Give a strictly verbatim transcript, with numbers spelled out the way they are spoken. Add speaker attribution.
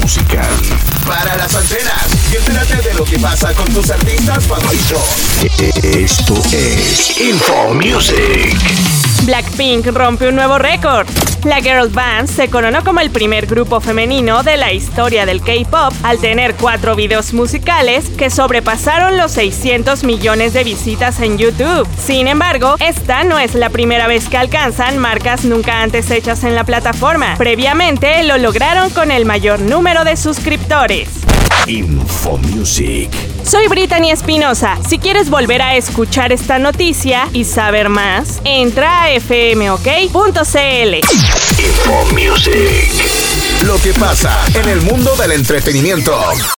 Speaker 1: musical. Para las antenas y entérate de lo que pasa con tus artistas favoritos. Esto es Info Music.
Speaker 2: Blackpink rompe un nuevo récord. La girl band se coronó como el primer grupo femenino de la historia del K-pop al tener cuatro videos musicales que sobrepasaron los seiscientos millones de visitas en YouTube. Sin embargo, esta no es la primera vez que alcanzan marcas nunca antes hechas en la plataforma. Previamente lo lograron con el mayor número de suscriptores.
Speaker 1: Info Music.
Speaker 2: Soy Brittany Espinosa. Si quieres volver a escuchar esta noticia y saber más, entra a f m o k punto c l.
Speaker 1: Info Music. Lo que pasa en el mundo del entretenimiento.